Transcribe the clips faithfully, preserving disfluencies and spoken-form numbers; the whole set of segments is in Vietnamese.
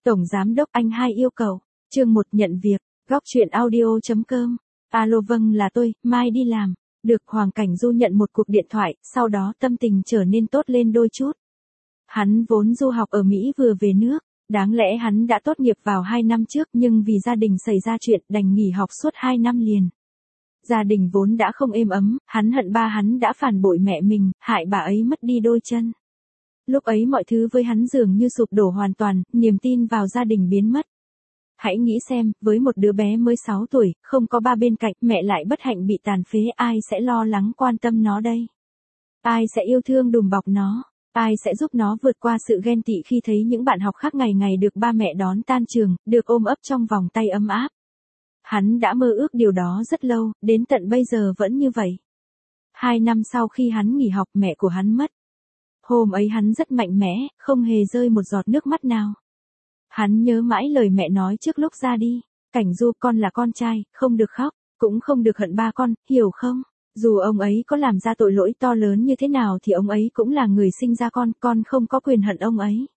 Tổng Giám đốc anh hai yêu cầu. Chương một nhận việc. Góc chuyện audio.com. Alo vâng là tôi, mai đi làm. Được Hoàng Cảnh Du nhận một cuộc điện thoại, sau đó tâm tình trở nên tốt lên đôi chút. Hắn vốn du học ở Mỹ vừa về nước. Đáng lẽ hắn đã tốt nghiệp vào hai năm trước nhưng vì gia đình xảy ra chuyện đành nghỉ học suốt hai năm liền. Gia đình vốn đã không êm ấm, hắn hận ba hắn đã phản bội mẹ mình, hại bà ấy mất đi đôi chân. Lúc ấy mọi thứ với hắn dường như sụp đổ hoàn toàn, niềm tin vào gia đình biến mất. Hãy nghĩ xem, với một đứa bé mới sáu tuổi, không có ba bên cạnh, mẹ lại bất hạnh bị tàn phế, ai sẽ lo lắng quan tâm nó đây? Ai sẽ yêu thương đùm bọc nó? Ai sẽ giúp nó vượt qua sự ghen tị khi thấy những bạn học khác ngày ngày được ba mẹ đón tan trường, được ôm ấp trong vòng tay ấm áp? Hắn đã mơ ước điều đó rất lâu, đến tận bây giờ vẫn như vậy. Hai năm sau khi hắn nghỉ học, mẹ của hắn mất. Hôm ấy hắn rất mạnh mẽ, không hề rơi một giọt nước mắt nào. Hắn nhớ mãi lời mẹ nói trước lúc ra đi. Cảnh Du, con là con trai, không được khóc, cũng không được hận ba con, hiểu không? Dù ông ấy có làm ra tội lỗi to lớn như thế nào thì ông ấy cũng là người sinh ra con, con không có quyền hận ông ấy.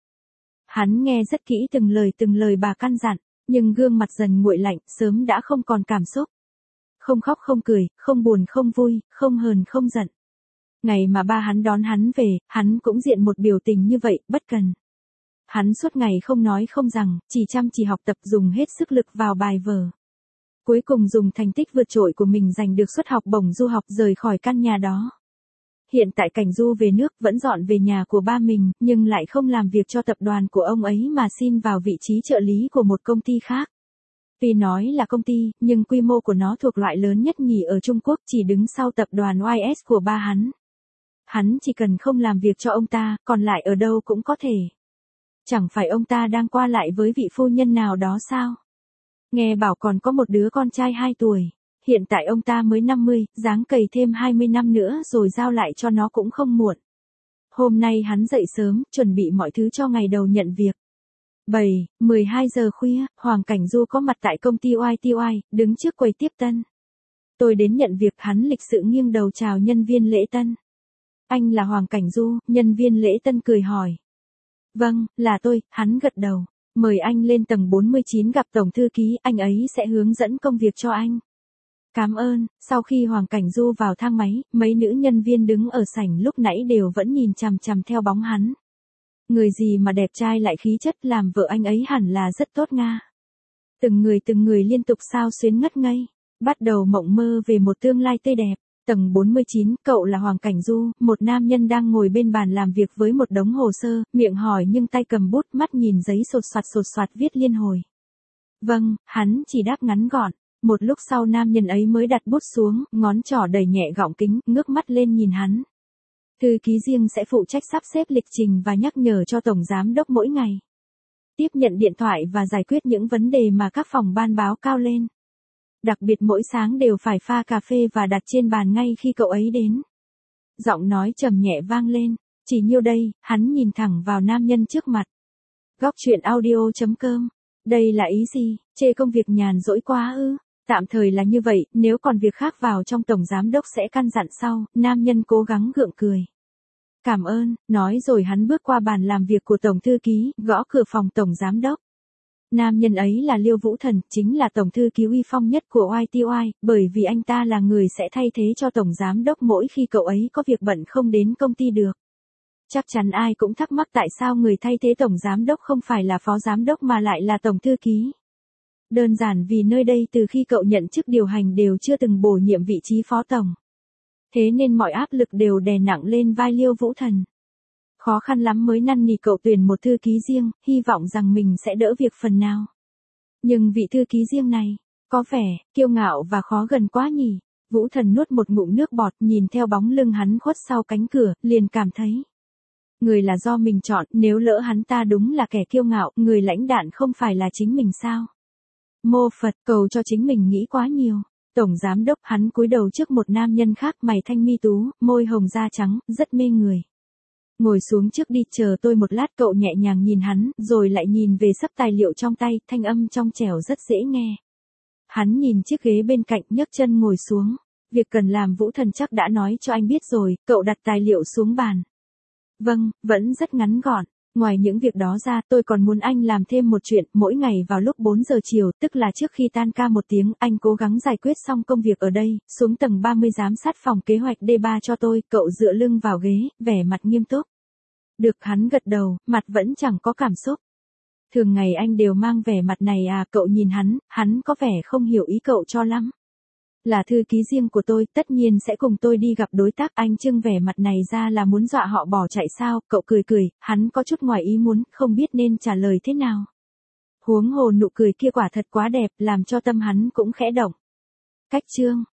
Hắn nghe rất kỹ từng lời từng lời bà căn dặn, nhưng gương mặt dần nguội lạnh, sớm đã không còn cảm xúc. Không khóc không cười, không buồn không vui, không hờn không giận. Ngày mà ba hắn đón hắn về, hắn cũng diện một biểu tình như vậy, bất cần. Hắn suốt ngày không nói không rằng, chỉ chăm chỉ học tập, dùng hết sức lực vào bài vở. Cuối cùng dùng thành tích vượt trội của mình giành được suất học bổng du học rời khỏi căn nhà đó. Hiện tại Cảnh Du về nước vẫn dọn về nhà của ba mình, nhưng lại không làm việc cho tập đoàn của ông ấy mà xin vào vị trí trợ lý của một công ty khác. Tuy nói là công ty, nhưng quy mô của nó thuộc loại lớn nhất nhì ở Trung Quốc, chỉ đứng sau tập đoàn Y S của ba hắn. Hắn chỉ cần không làm việc cho ông ta, còn lại ở đâu cũng có thể. Chẳng phải ông ta đang qua lại với vị phu nhân nào đó sao? Nghe bảo còn có một đứa con trai hai tuổi. Hiện tại ông ta mới năm mươi, ráng cày thêm hai mươi năm nữa rồi giao lại cho nó cũng không muộn. Hôm nay hắn dậy sớm, chuẩn bị mọi thứ cho ngày đầu nhận việc. bảy, mười hai giờ khuya, Hoàng Cảnh Du có mặt tại công ty Y T Y, đứng trước quầy tiếp tân. Tôi đến nhận việc, hắn lịch sự nghiêng đầu chào nhân viên lễ tân. Anh là Hoàng Cảnh Du, nhân viên lễ tân cười hỏi. Vâng, là tôi, hắn gật đầu. Mời anh lên tầng bốn mươi chín gặp tổng thư ký, anh ấy sẽ hướng dẫn công việc cho anh. Cảm ơn. Sau khi Hoàng Cảnh Du vào thang máy, mấy nữ nhân viên đứng ở sảnh lúc nãy đều vẫn nhìn chằm chằm theo bóng hắn. Người gì mà đẹp trai lại khí chất, làm vợ anh ấy hẳn là rất tốt nga. Từng người từng người liên tục xao xuyến ngất ngây, bắt đầu mộng mơ về một tương lai tươi đẹp. Tầng bốn mươi chín, cậu là Hoàng Cảnh Du, một nam nhân đang ngồi bên bàn làm việc với một đống hồ sơ, miệng hỏi nhưng tay cầm bút, mắt nhìn giấy sột soạt sột soạt viết liên hồi. Vâng, hắn chỉ đáp ngắn gọn. Một lúc sau nam nhân ấy mới đặt bút xuống, ngón trỏ đẩy nhẹ gọng kính, ngước mắt lên nhìn hắn. Thư ký riêng sẽ phụ trách sắp xếp lịch trình và nhắc nhở cho tổng giám đốc mỗi ngày. Tiếp nhận điện thoại và giải quyết những vấn đề mà các phòng ban báo cao lên. Đặc biệt mỗi sáng đều phải pha cà phê và đặt trên bàn ngay khi cậu ấy đến. Giọng nói trầm nhẹ vang lên. Chỉ nhiêu đây, hắn nhìn thẳng vào nam nhân trước mặt. Góc chuyện audio.com. Đây là ý gì, chê công việc nhàn rỗi quá ư? Tạm thời là như vậy, nếu còn việc khác vào trong tổng giám đốc sẽ căn dặn sau, nam nhân cố gắng gượng cười. Cảm ơn, nói rồi hắn bước qua bàn làm việc của tổng thư ký, gõ cửa phòng tổng giám đốc. Nam nhân ấy là Liêu Vũ Thần, chính là tổng thư ký uy phong nhất của Y T Y, bởi vì anh ta là người sẽ thay thế cho tổng giám đốc mỗi khi cậu ấy có việc bận không đến công ty được. Chắc chắn ai cũng thắc mắc tại sao người thay thế tổng giám đốc không phải là phó giám đốc mà lại là tổng thư ký. Đơn giản vì nơi đây từ khi cậu nhận chức điều hành đều chưa từng bổ nhiệm vị trí phó tổng. Thế nên mọi áp lực đều đè nặng lên vai Liêu Vũ Thần. Khó khăn lắm mới năn nỉ cậu tuyển một thư ký riêng, hy vọng rằng mình sẽ đỡ việc phần nào. Nhưng vị thư ký riêng này, có vẻ, kiêu ngạo và khó gần quá nhỉ. Vũ Thần nuốt một ngụm nước bọt, nhìn theo bóng lưng hắn khuất sau cánh cửa, liền cảm thấy. Người là do mình chọn, nếu lỡ hắn ta đúng là kẻ kiêu ngạo, người lãnh đạn không phải là chính mình sao? Mô Phật, cầu cho chính mình nghĩ quá nhiều. Tổng giám đốc, hắn cúi đầu trước một nam nhân khác, mày thanh mi tú, môi hồng da trắng, rất mê người. Ngồi xuống trước đi, chờ tôi một lát. Cậu nhẹ nhàng nhìn hắn, rồi lại nhìn về sấp tài liệu trong tay, thanh âm trong trẻo rất dễ nghe. Hắn nhìn chiếc ghế bên cạnh, nhấc chân ngồi xuống. Việc cần làm Vũ Thần chắc đã nói cho anh biết rồi, cậu đặt tài liệu xuống bàn. Vâng, vẫn rất ngắn gọn. Ngoài những việc đó ra, tôi còn muốn anh làm thêm một chuyện, mỗi ngày vào lúc bốn giờ chiều, tức là trước khi tan ca một tiếng, anh cố gắng giải quyết xong công việc ở đây, xuống tầng ba mươi giám sát phòng kế hoạch D ba cho tôi, cậu dựa lưng vào ghế, vẻ mặt nghiêm túc. Được, hắn gật đầu, mặt vẫn chẳng có cảm xúc. Thường ngày anh đều mang vẻ mặt này à, cậu nhìn hắn, hắn có vẻ không hiểu ý cậu cho lắm. Là thư ký riêng của tôi, tất nhiên sẽ cùng tôi đi gặp đối tác. Anh trưng vẻ mặt này ra là muốn dọa họ bỏ chạy sao? Cậu cười cười, hắn có chút ngoài ý muốn, không biết nên trả lời thế nào. Huống hồ nụ cười kia quả thật quá đẹp, làm cho tâm hắn cũng khẽ động. Cách chương